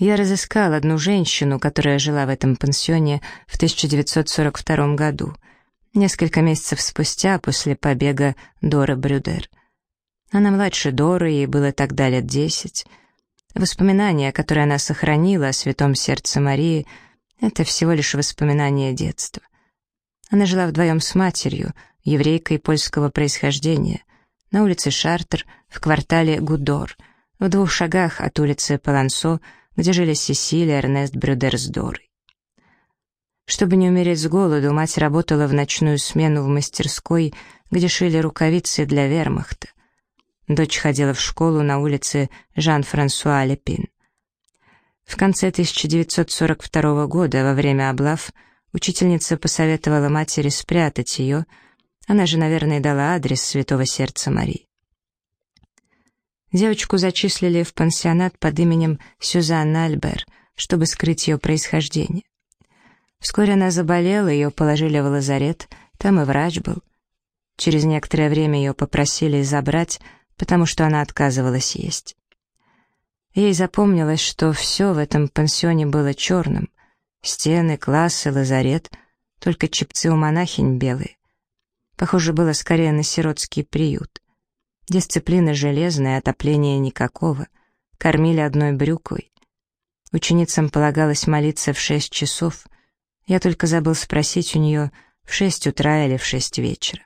Я разыскал одну женщину, которая жила в этом пансионе в 1942 году, несколько месяцев спустя после побега Доры Брюдер. Она младше Доры, ей было тогда лет 10. Воспоминания, которые она сохранила о Святом Сердце Марии, это всего лишь воспоминания детства. Она жила вдвоем с матерью, еврейкой польского происхождения, на улице Шартер в квартале Гудор, в 2 шагах от улицы Палансо, где жили Сесиль и Эрнест Брюдер с Дорой. Чтобы не умереть с голоду, мать работала в ночную смену в мастерской, где шили рукавицы для вермахта. Дочь ходила в школу на улице Жан-Франсуа Лепин. В конце 1942 года, во время облав, учительница посоветовала матери спрятать ее, она же, наверное, дала адрес Святого Сердца Марии. Девочку зачислили в пансионат под именем Сюзанна Альбер, чтобы скрыть ее происхождение. Вскоре она заболела, ее положили в лазарет, там и врач был. Через некоторое время ее попросили забрать, потому что она отказывалась есть. Ей запомнилось, что все в этом пансионе было черным: стены, классы, лазарет, только чепцы у монахинь белые. Похоже, было скорее на сиротский приют. Дисциплина железная, отопления никакого, кормили одной брюквой. Ученицам полагалось молиться в 6 часов, я только забыл спросить у нее, в 6 утра или в 6 вечера.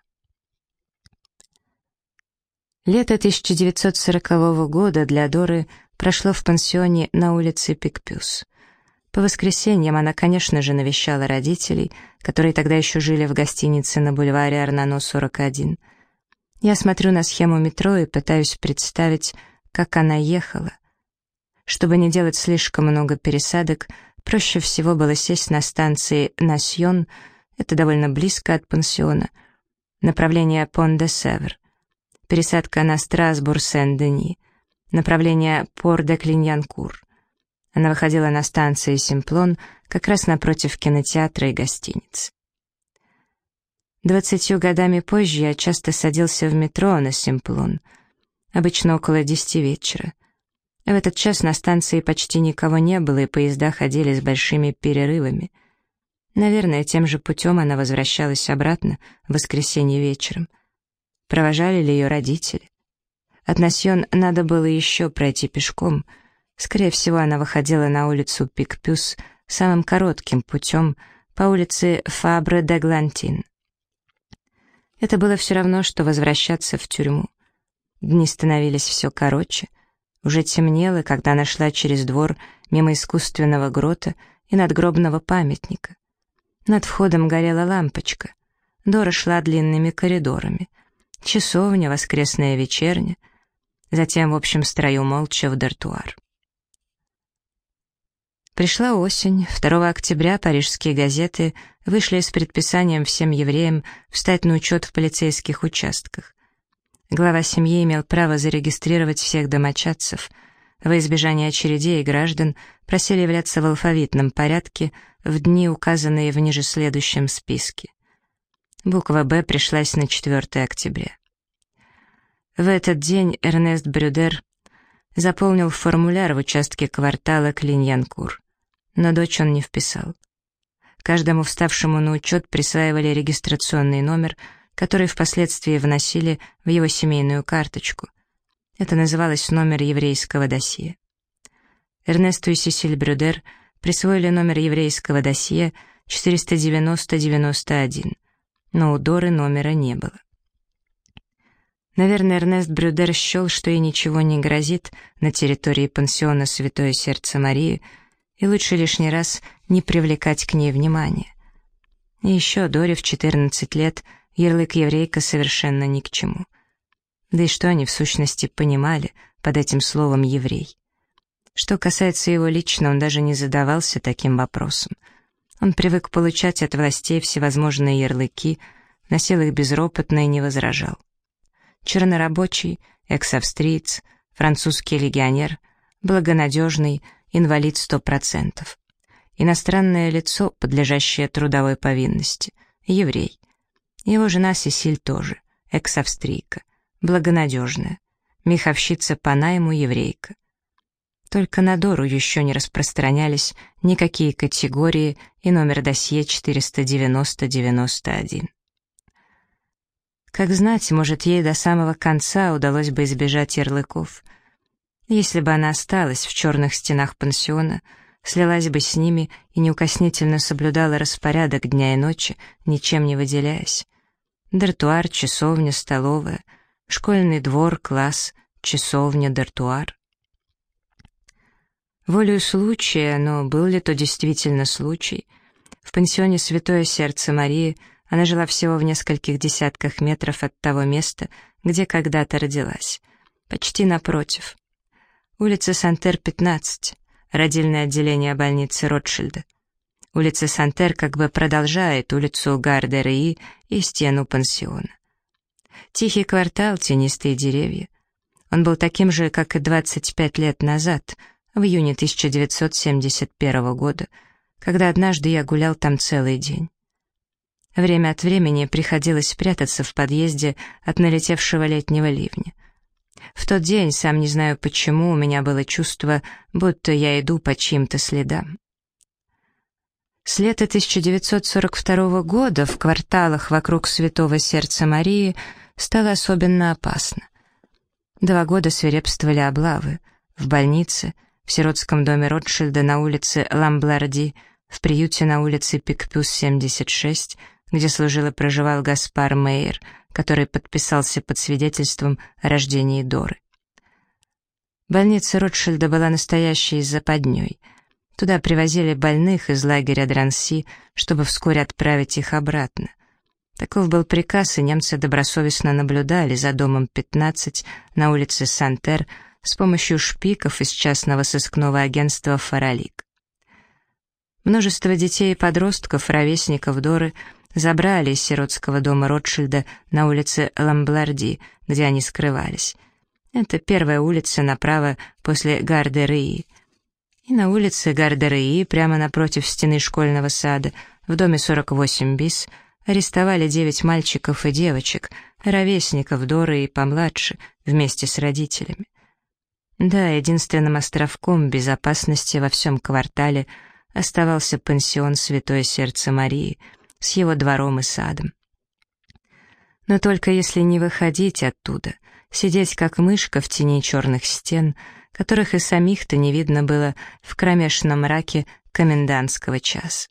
Лето 1940 года для Доры прошло в пансионе на улице Пикпюс. По воскресеньям она, конечно же, навещала родителей, которые тогда еще жили в гостинице на бульваре Арнано, 41. Я смотрю на схему метро и пытаюсь представить, как она ехала. Чтобы не делать слишком много пересадок, проще всего было сесть на станции Насьон, это довольно близко от пансиона, направление Пон-де-Севр, пересадка на Страсбург-Сен-Дени, направление Пор-де-Клиньянкур. Она выходила на станции Симплон, как раз напротив кинотеатра и гостиницы. 20 годами позже я часто садился в метро на Симплон, обычно около 10 вечера. В этот час на станции почти никого не было, и поезда ходили с большими перерывами. Наверное, тем же путем она возвращалась обратно в воскресенье вечером. Провожали ли ее родители? От Насьон надо было еще пройти пешком. Скорее всего, она выходила на улицу Пикпюс самым коротким путем по улице Фабре-де-Глантин. Это было все равно, что возвращаться в тюрьму. Дни становились все короче. Уже темнело, когда она шла через двор мимо искусственного грота и надгробного памятника. Над входом горела лампочка. Дора шла длинными коридорами. Часовня, воскресная вечерня. Затем в общем строю молча в дартуар. Пришла осень. 2 октября парижские газеты вышли с предписанием всем евреям встать на учет в полицейских участках. Глава семьи имел право зарегистрировать всех домочадцев. Во избежание очередей граждан просили являться в алфавитном порядке в дни, указанные в ниже следующем списке. Буква «Б» пришлась на 4 октября. В этот день Эрнест Брюдер заполнил формуляр в участке квартала Клиньянкур, но дочь он не вписал. Каждому вставшему на учет присваивали регистрационный номер, который впоследствии вносили в его семейную карточку. Это называлось номер еврейского досье. Эрнесту и Сесиль Брюдер присвоили номер еврейского досье 490-91, но у Доры номера не было. Наверное, Эрнест Брюдер счел, что ей ничего не грозит на территории пансиона Святое Сердце Марии, и лучше лишний раз не привлекать к ней внимания. И еще Доре в 14 лет ярлык еврейка совершенно ни к чему. Да и что они в сущности понимали под этим словом «еврей»? Что касается его лично, он даже не задавался таким вопросом. Он привык получать от властей всевозможные ярлыки, носил их безропотно и не возражал. Чернорабочий, экс-австриец, французский легионер, благонадежный, инвалид 100%. Иностранное лицо, подлежащее трудовой повинности, еврей. Его жена Сесиль тоже, экс-австрийка, благонадежная, меховщица по найму еврейка. Только на Дору еще не распространялись никакие категории и номер досье 490-91. Как знать, может, ей до самого конца удалось бы избежать ярлыков. Если бы она осталась в черных стенах пансиона, слилась бы с ними и неукоснительно соблюдала распорядок дня и ночи, ничем не выделяясь. Дартуар, часовня, столовая, школьный двор, класс, часовня, дартуар. Волею случая, но был ли то действительно случай, в пансионе Святое Сердце Марии она жила всего в нескольких десятках метров от того места, где когда-то родилась. Почти напротив. Улица Сантер, 15, родильное отделение больницы Ротшильда. Улица Сантер как бы продолжает улицу Гар-де-Реи и стену пансиона. Тихий квартал, тенистые деревья. Он был таким же, как и 25 лет назад, в июне 1971 года, когда однажды я гулял там целый день. Время от времени приходилось прятаться в подъезде от налетевшего летнего ливня. В тот день, сам не знаю почему, у меня было чувство, будто я иду по чьим-то следам. С лета 1942 года в кварталах вокруг Святого Сердца Марии стало особенно опасно. 2 года свирепствовали облавы в больнице, в сиротском доме Ротшильда на улице Ламбларди, в приюте на улице Пикпюс, 76, где служил и проживал Гаспар Мейер, который подписался под свидетельством о рождении Доры. Больница Ротшильда была настоящей западней. Туда привозили больных из лагеря Дранси, чтобы вскоре отправить их обратно. Таков был приказ, и немцы добросовестно наблюдали за домом 15 на улице Сантер с помощью шпиков из частного сыскного агентства «Фаралик». Множество детей и подростков, ровесников Доры, забрали из сиротского дома Ротшильда на улице Ламбларди, где они скрывались. Это первая улица направо после Гар-де-Реи. И на улице Гар-де-Реи, прямо напротив стены школьного сада, в доме 48 бис, арестовали 9 мальчиков и девочек, ровесников Доры и помладше, вместе с родителями. Да, единственным островком безопасности во всем квартале оставался пансион Святое Сердце Марии с его двором и садом. Но только если не выходить оттуда, сидеть как мышка в тени черных стен, которых и самих-то не видно было в кромешном мраке комендантского часа.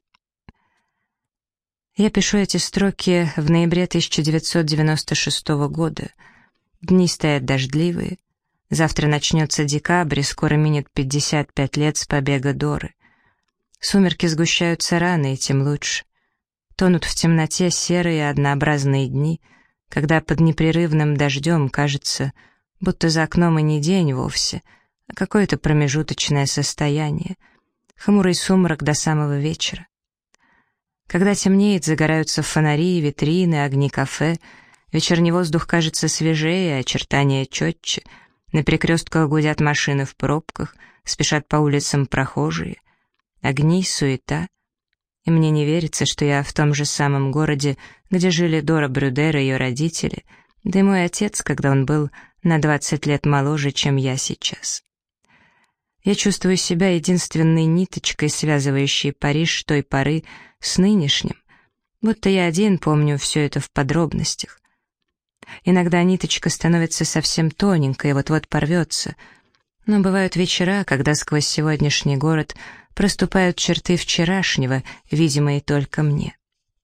Я пишу эти строки в ноябре 1996 года. Дни стоят дождливые. Завтра начнется декабрь, и скоро минет 55 лет с побега Доры. Сумерки сгущаются рано, и тем лучше. Тонут в темноте серые однообразные дни, когда под непрерывным дождем кажется, будто за окном и не день вовсе, а какое-то промежуточное состояние, хмурый сумрак до самого вечера. Когда темнеет, загораются фонари, витрины, огни кафе, вечерний воздух кажется свежее, очертания четче, на перекрестках гудят машины в пробках, спешат по улицам прохожие, огни, суета. И мне не верится, что я в том же самом городе, где жили Дора Брюдер и ее родители, да и мой отец, когда он был на 20 лет моложе, чем я сейчас. Я чувствую себя единственной ниточкой, связывающей Париж той поры с нынешним, будто я один помню все это в подробностях. Иногда ниточка становится совсем тоненькой и вот-вот порвется, но бывают вечера, когда сквозь сегодняшний город проступают черты вчерашнего, видимые только мне.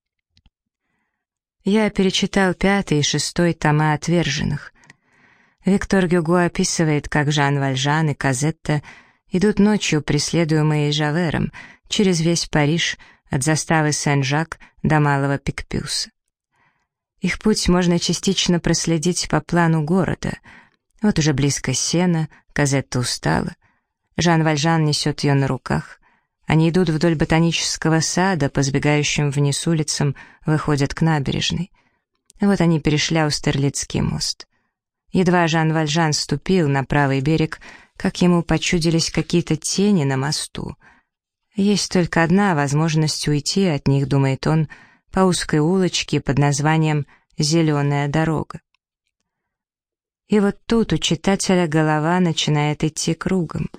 Я перечитал 5 и 6 тома «Отверженных». Виктор Гюго описывает, как Жан Вальжан и Казетта идут ночью, преследуемые Жавером, через весь Париж, от заставы Сен-Жак до Малого Пикпюса. Их путь можно частично проследить по плану города. Вот уже близко Сена, Казетта устала. Жан Вальжан несет ее на руках. Они идут вдоль ботанического сада, по сбегающим вниз улицам, выходят к набережной. Вот они перешли Аустерлицкий мост. Едва Жан Вальжан ступил на правый берег, как ему почудились какие-то тени на мосту. Есть только одна возможность уйти от них, думает он, по узкой улочке под названием «Зеленая дорога». И вот тут у читателя голова начинает идти кругом.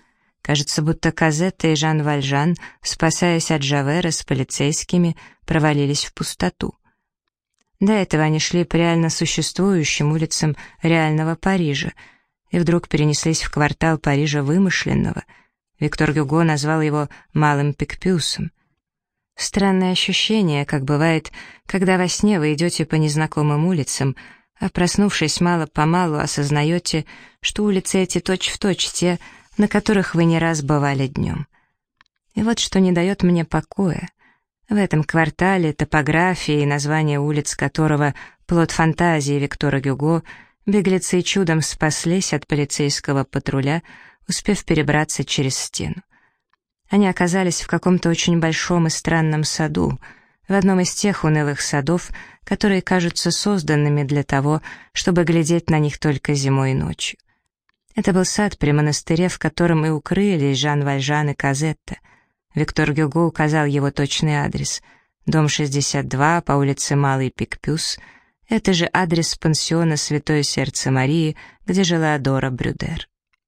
Кажется, будто Казетта и Жан Вальжан, спасаясь от Жавера с полицейскими, провалились в пустоту. До этого они шли по реально существующим улицам реального Парижа и вдруг перенеслись в квартал Парижа вымышленного. Виктор Гюго назвал его «малым Пикпюсом». Странное ощущение, как бывает, когда во сне вы идете по незнакомым улицам, а проснувшись мало-помалу осознаете, что улицы эти точь-в-точь те, на которых вы не раз бывали днем. И вот что не дает мне покоя. В этом квартале топография и название улиц которого плод фантазии Виктора Гюго, беглецы чудом спаслись от полицейского патруля, успев перебраться через стену. Они оказались в каком-то очень большом и странном саду, в одном из тех унылых садов, которые кажутся созданными для того, чтобы глядеть на них только зимой и ночью. Это был сад при монастыре, в котором и укрылись Жан Вальжан и Казетта. Виктор Гюго указал его точный адрес. Дом 62 по улице Малый Пикпюс. Это же адрес пансиона Святое Сердце Марии, где жила Дора Брюдер.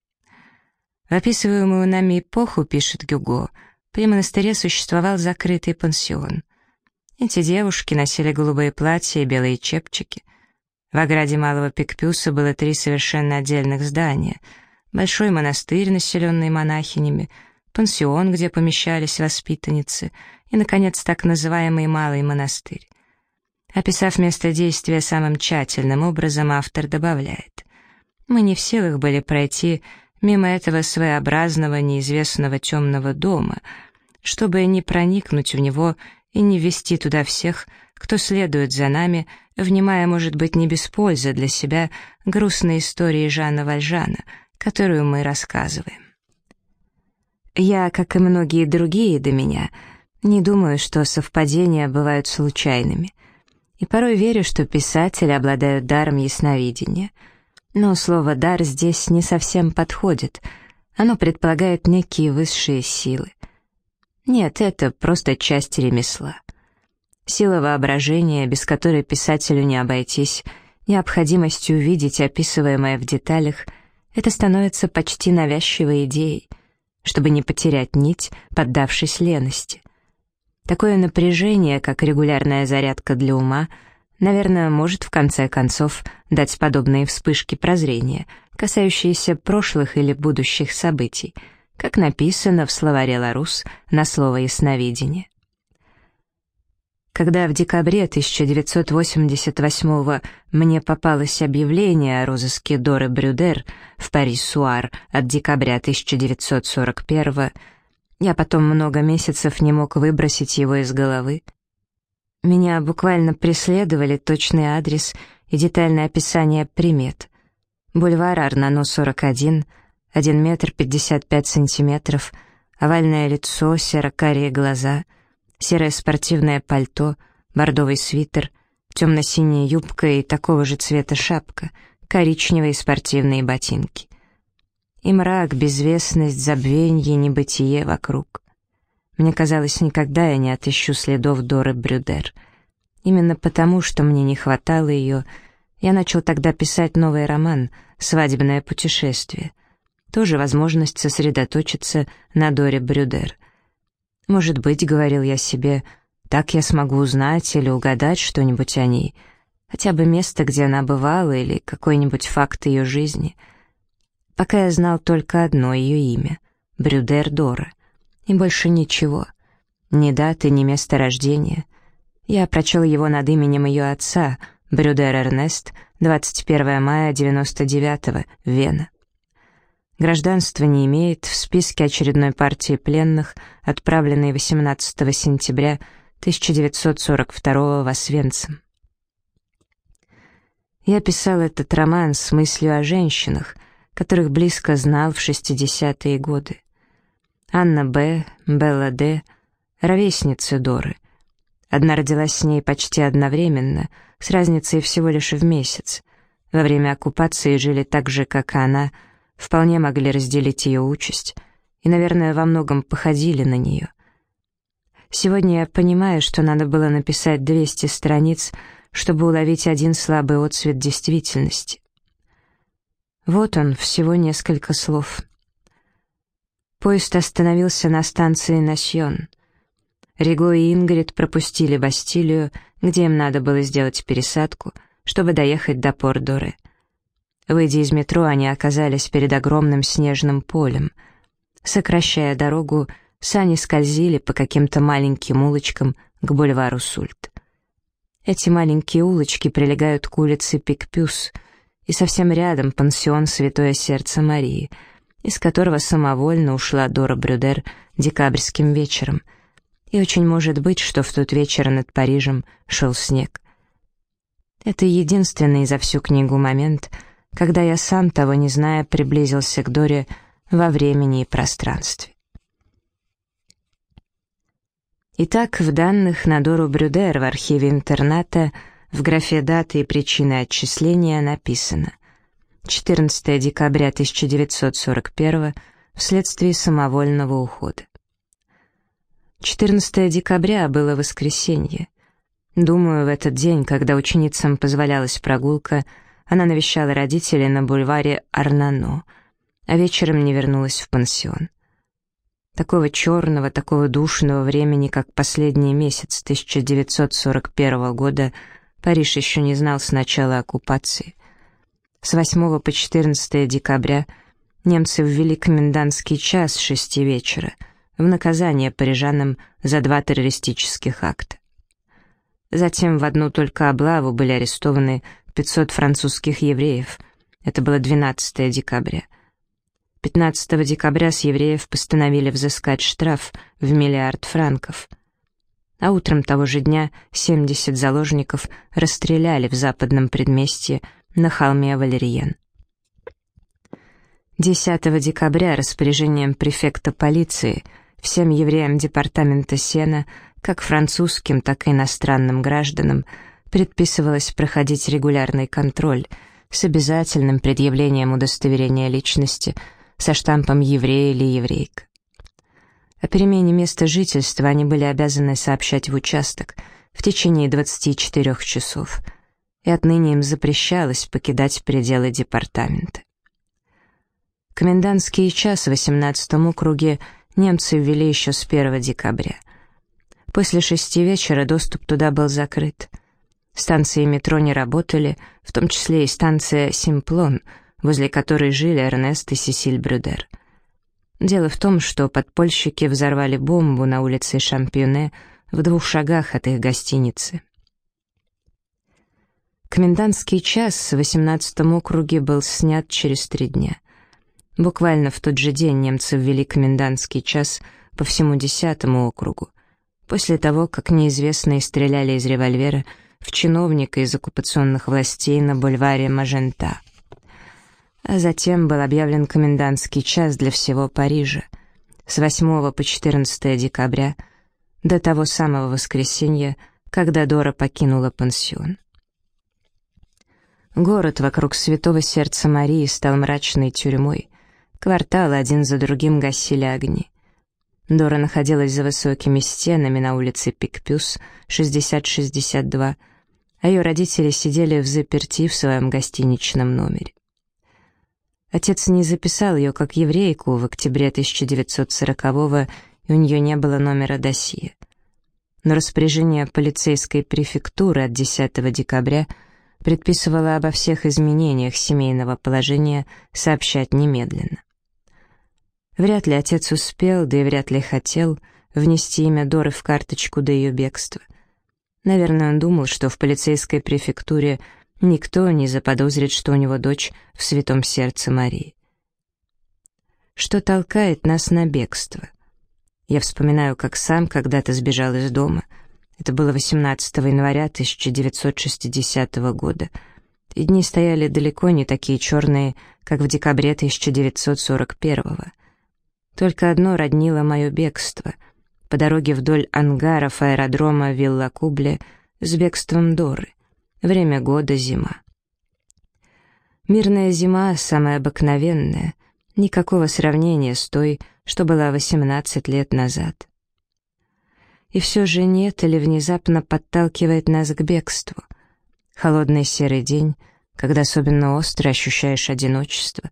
В описываемую нами эпоху, пишет Гюго, при монастыре существовал закрытый пансион. Эти девушки носили голубые платья и белые чепчики. В ограде Малого Пикпюса было 3 совершенно отдельных здания. Большой монастырь, населенный монахинями, пансион, где помещались воспитанницы, и, наконец, так называемый Малый монастырь. Описав место действия самым тщательным образом, автор добавляет: «Мы не в силах были пройти мимо этого своеобразного, неизвестного темного дома, чтобы не проникнуть в него и не ввести туда всех, кто следует за нами, внимая, может быть, не без пользы для себя, грустной истории Жана Вальжана, которую мы рассказываем». Я, как и многие другие до меня, не думаю, что совпадения бывают случайными, и порой верю, что писатели обладают даром ясновидения. Но слово «дар» здесь не совсем подходит, оно предполагает некие высшие силы. Нет, это просто часть ремесла. Сила воображения, без которой писателю не обойтись, необходимостью увидеть описываемое в деталях, это становится почти навязчивой идеей, чтобы не потерять нить, поддавшись лености. Такое напряжение, как регулярная зарядка для ума, наверное, может в конце концов дать подобные вспышки прозрения, касающиеся прошлых или будущих событий, как написано в словаре Ларус на слово «ясновидение». Когда в декабре 1988 мне попалось объявление о розыске Доры Брюдер в Пари-Суар от декабря 1941, я потом много месяцев не мог выбросить его из головы. Меня буквально преследовали точный адрес и детальное описание примет. Бульвар Арнано, 41, 1 метр 55 сантиметров, овальное лицо, серо-карие глаза, серое спортивное пальто, бордовый свитер, темно-синяя юбка и такого же цвета шапка, коричневые спортивные ботинки. И мрак, безвестность, забвенье, небытие вокруг. Мне казалось, никогда я не отыщу следов Доры Брюдер. Именно потому, что мне не хватало ее, я начал тогда писать новый роман «Свадебное путешествие». Тоже возможность сосредоточиться на Доре Брюдер. «Может быть, — говорил я себе, — так я смогу узнать или угадать что-нибудь о ней, хотя бы место, где она бывала, или какой-нибудь факт ее жизни». Пока я знал только одно ее имя — Брюдер Дора, и больше ничего, ни даты, ни места рождения. Я прочел его над именем ее отца, Брюдер Эрнест, 21 мая 99-го, Вена. Гражданства не имеет, в списке очередной партии пленных, отправленной 18 сентября 1942 в Освенцим. Я писал этот роман с мыслью о женщинах, которых близко знал в 60-е годы. Анна Б., Белла Д., ровесницы Доры. Одна родилась с ней почти одновременно, с разницей всего лишь в месяц. Во время оккупации жили так же, как и она, вполне могли разделить ее участь и, наверное, во многом походили на нее. Сегодня я понимаю, что надо было написать 200 страниц, чтобы уловить один слабый отсвет действительности. Вот он, всего несколько слов. Поезд остановился на станции Насьон. Риго и Ингрид пропустили Бастилию, где им надо было сделать пересадку, чтобы доехать до Пор-Доре. Выйдя из метро, они оказались перед огромным снежным полем. Сокращая дорогу, сани скользили по каким-то маленьким улочкам к бульвару Сульт. Эти маленькие улочки прилегают к улице Пикпюс, и совсем рядом пансион «Святое сердце Марии», из которого самовольно ушла Дора Брюдер декабрьским вечером, и очень может быть, что в тот вечер над Парижем шел снег. Это единственный за всю книгу момент, когда я сам, того не зная, приблизился к Доре во времени и пространстве. Итак, в данных на Дору Брюдер в архиве интерната в графе «Даты и причины отчисления» написано: 14 декабря 1941 вследствие самовольного ухода. 14 декабря было воскресенье. Думаю, в этот день, когда ученицам позволялась прогулка, она навещала родителей на бульваре Арнано, а вечером не вернулась в пансион. Такого черного, такого душного времени, как последний месяц 1941 года, Париж еще не знал с начала оккупации. С 8 по 14 декабря немцы ввели комендантский час с 6 вечера в наказание парижанам за 2 террористических акта. Затем в одну только облаву были арестованы 500 французских евреев. Это было 12 декабря. 15 декабря с евреев постановили взыскать штраф в 1 миллиард франков. А утром того же дня 70 заложников расстреляли в западном предместье на холме Валерьен. 10 декабря распоряжением префекта полиции всем евреям департамента Сена, как французским, так и иностранным гражданам, предписывалось проходить регулярный контроль с обязательным предъявлением удостоверения личности со штампом «еврей» или «еврейка». О перемене места жительства они были обязаны сообщать в участок в течение 24 часов, и отныне им запрещалось покидать пределы департамента. Комендантский час в 18-м округе немцы ввели еще с 1 декабря. После 6 вечера доступ туда был закрыт. Станции метро не работали, в том числе и станция Симплон, возле которой жили Эрнест и Сесиль Брюдер. Дело в том, что подпольщики взорвали бомбу на улице Шампионе в 2 шагах от их гостиницы. Комендантский час в 18-м округе был снят через 3 дня. Буквально в тот же день немцы ввели комендантский час по всему 10-му округу, после того, как неизвестные стреляли из револьвера в чиновника из оккупационных властей на бульваре Мажента. А затем был объявлен комендантский час для всего Парижа с 8 по 14 декабря до того самого воскресенья, когда Дора покинула пансион. Город вокруг Святого Сердца Марии стал мрачной тюрьмой, кварталы один за другим гасили огни. Дора находилась за высокими стенами на улице Пикпюс, 60-62, а ее родители сидели взаперти в своем гостиничном номере. Отец не записал ее как еврейку в октябре 1940-го, и у нее не было номера досье. Но распоряжение полицейской префектуры от 10 декабря предписывало обо всех изменениях семейного положения сообщать немедленно. Вряд ли отец успел, да и вряд ли хотел, внести имя Доры в карточку до ее бегства. Наверное, он думал, что в полицейской префектуре никто не заподозрит, что у него дочь в Святом Сердце Марии. Что толкает нас на бегство? Я вспоминаю, как сам когда-то сбежал из дома. Это было 18 января 1960 года, и дни стояли далеко не такие черные, как в декабре 1941. Только одно роднило мое бегство — по дороге вдоль ангаров аэродрома Вилла-Кубле с бегством Доры. Время года — зима. Мирная зима, самая обыкновенная, никакого сравнения с той, что была 18 лет назад. И все же нет или внезапно подталкивает нас к бегству. Холодный серый день, когда особенно остро ощущаешь одиночество,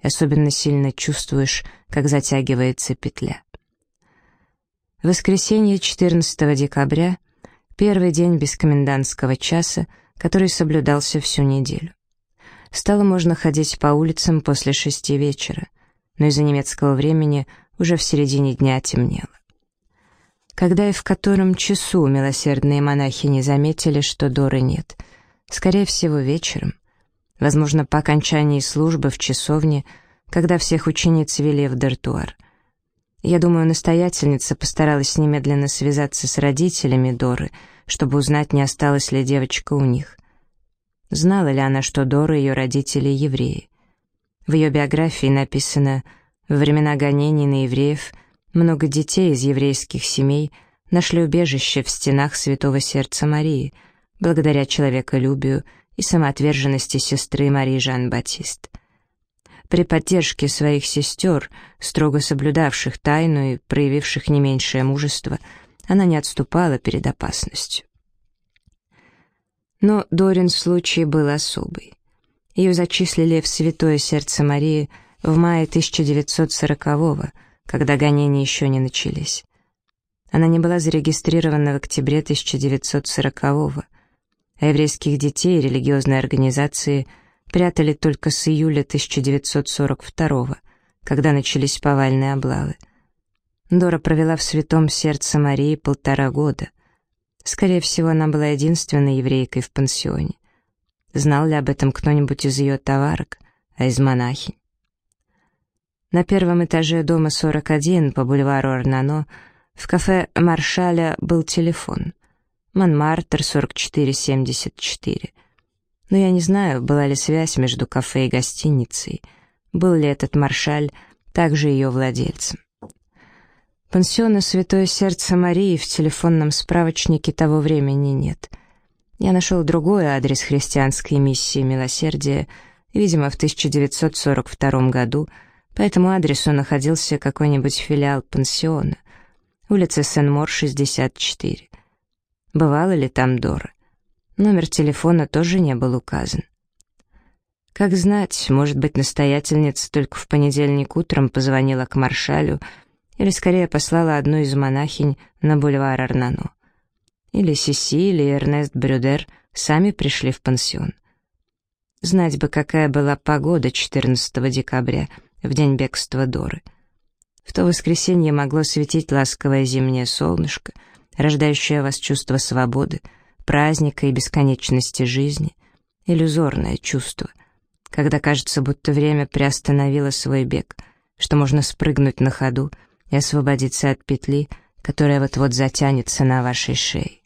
особенно сильно чувствуешь, как затягивается петля. Воскресенье 14 декабря, первый день без комендантского часа, который соблюдался всю неделю. Стало можно ходить по улицам после 6 вечера, но из-за немецкого времени уже в середине дня темнело. Когда и в котором часу милосердные монахи не заметили, что Доры нет? Скорее всего, вечером. Возможно, по окончании службы в часовне, когда всех учениц вели в дартуар. Я думаю, настоятельница постаралась немедленно связаться с родителями Доры, чтобы узнать, не осталась ли девочка у них. Знала ли она, что Дора и ее родители евреи? В ее биографии написано: «Во времена гонений на евреев много детей из еврейских семей нашли убежище в стенах Святого Сердца Марии, благодаря человеколюбию и самоотверженности сестры Марии Жан-Батист». При поддержке своих сестер, строго соблюдавших тайну и проявивших не меньшее мужество, она не отступала перед опасностью. Но Дорин случай был особый. Ее зачислили в Святое Сердце Марии в мае 1940-го, когда гонения еще не начались. Она не была зарегистрирована в октябре 1940-го, а еврейских детей религиозные организации прятали только с июля 1942-го, когда начались повальные облавы. Дора провела в Святом Сердце Марии 1,5 года. Скорее всего, она была единственной еврейкой в пансионе. Знал ли об этом кто-нибудь из ее товарок, а из монахинь? На первом этаже дома 41 по бульвару Арнано в кафе Маршаля был телефон. Монмартр 4474. Но я не знаю, была ли связь между кафе и гостиницей, был ли этот Маршаль также ее владельцем. Пансиона Святое Сердце Марии в телефонном справочнике того времени нет. Я нашел другой адрес христианской миссии милосердия, видимо, в 1942 году. По этому адресу находился какой-нибудь филиал пансиона. Улица Сен-Мор, 64. Бывала ли там Дора? Номер телефона тоже не был указан. Как знать, может быть, настоятельница только в понедельник утром позвонила к Маршалю, или скорее послала одну из монахинь на бульвар Арнано. Или Сиси, или Эрнест Брюдер сами пришли в пансион. Знать бы, какая была погода 14 декабря, в день бегства Доры. В то воскресенье могло светить ласковое зимнее солнышко, рождающее в вас чувство свободы, праздника и бесконечности жизни, иллюзорное чувство, когда кажется, будто время приостановило свой бег, что можно спрыгнуть на ходу и освободиться от петли, которая вот-вот затянется на вашей шее.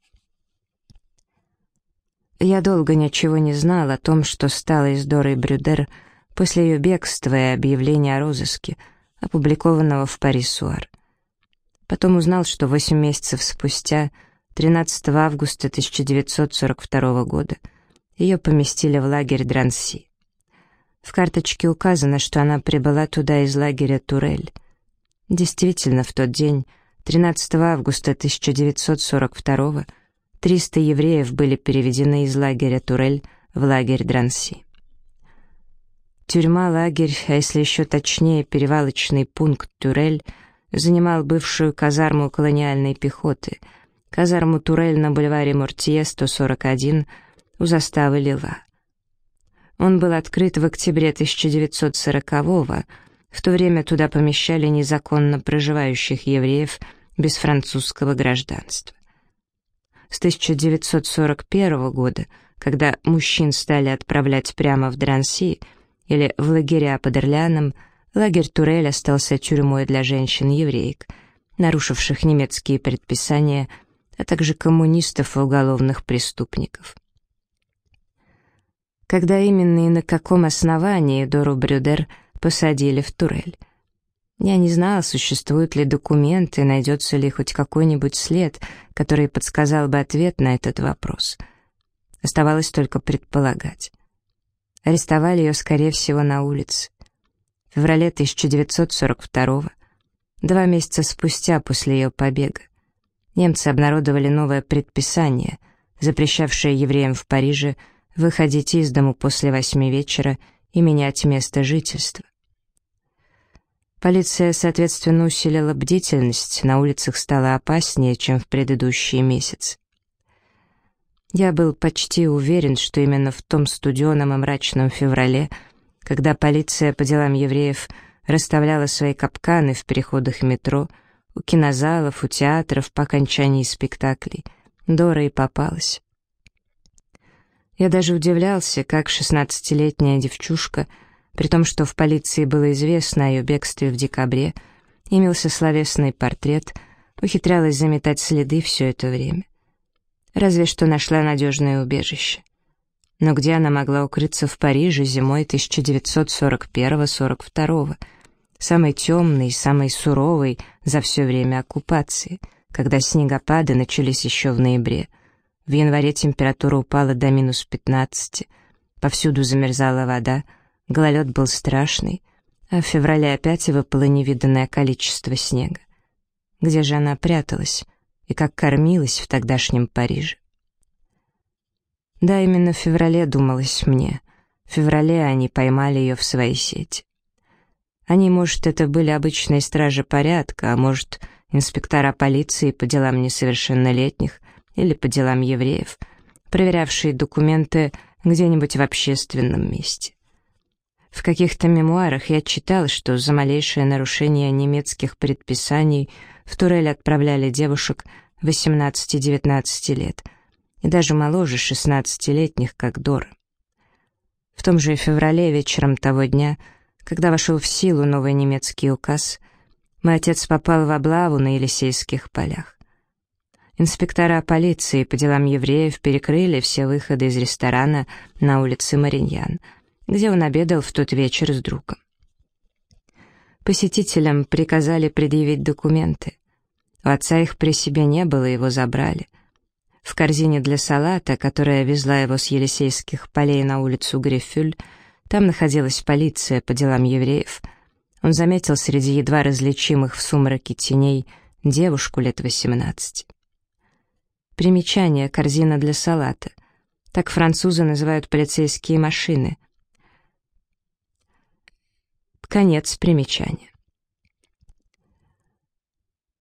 Я долго ничего не знал о том, что стало с Дорой Брюдер после ее бегства и объявления о розыске, опубликованного в Пари-Суар. Потом узнал, что 8 месяцев спустя, 13 августа 1942 года, ее поместили в лагерь Дранси. В карточке указано, что она прибыла туда из лагеря Турель. Действительно, в тот день, 13 августа 1942, 300 евреев были переведены из лагеря Турель в лагерь Дранси. Тюрьма-лагерь, а если еще точнее перевалочный пункт Турель, занимал бывшую казарму колониальной пехоты, казарму Турель на бульваре Мортье 141 у заставы Лила. Он был открыт в октябре 1940-го, в то время туда помещали незаконно проживающих евреев без французского гражданства. С 1941 года, когда мужчин стали отправлять прямо в Дранси или в лагеря под Орляном, лагерь Турель остался тюрьмой для женщин-евреек, нарушивших немецкие предписания, а также коммунистов и уголовных преступников. Когда именно и на каком основании Дору Брюдер посадили в Турель? Я не знала, существуют ли документы, найдется ли хоть какой-нибудь след, который подсказал бы ответ на этот вопрос. Оставалось только предполагать. Арестовали ее, скорее всего, на улице. В феврале 1942-го, 2 месяца спустя после ее побега, немцы обнародовали новое предписание, запрещавшее евреям в Париже выходить из дому после 8 вечера и менять место жительства. Полиция, соответственно, усилила бдительность, на улицах стало опаснее, чем в предыдущие месяцы. Я был почти уверен, что именно в том студеном и мрачном феврале, когда полиция по делам евреев расставляла свои капканы в переходах метро, у кинозалов, у театров по окончании спектаклей, Дора и попалась. Я даже удивлялся, как 16-летняя девчушка, при том, что в полиции было известно о ее бегстве в декабре, имелся словесный портрет, ухитрялась заметать следы все это время. Разве что нашла надежное убежище. Но где она могла укрыться в Париже зимой 1941-42, самой темной, самой суровой за все время оккупации, когда снегопады начались еще в ноябре. В январе температура упала до -15, повсюду замерзала вода, гололед был страшный, а в феврале опять выпало невиданное количество снега. Где же она пряталась и как кормилась в тогдашнем Париже? Да, именно в феврале, думалось мне. В феврале они поймали ее в свои сети. Они, может, это были обычные стражи порядка, а может, инспектора полиции по делам несовершеннолетних или по делам евреев, проверявшие документы где-нибудь в общественном месте. В каких-то мемуарах я читал, что за малейшее нарушение немецких предписаний в турель отправляли девушек 18-19 лет, и даже моложе 16-летних, как Дора. В том же феврале, вечером того дня, когда вошел в силу новый немецкий указ, мой отец попал в облаву на Елисейских полях. Инспектора полиции по делам евреев перекрыли все выходы из ресторана на улице Мариньян, где он обедал в тот вечер с другом. Посетителям приказали предъявить документы. У отца их при себе не было, его забрали. В корзине для салата, которая везла его с Елисейских полей на улицу Грифюль, там находилась полиция по делам евреев. Он заметил среди едва различимых в сумраке теней девушку лет 18. Примечание: корзина для салата. Так французы называют полицейские машины. Конец примечания.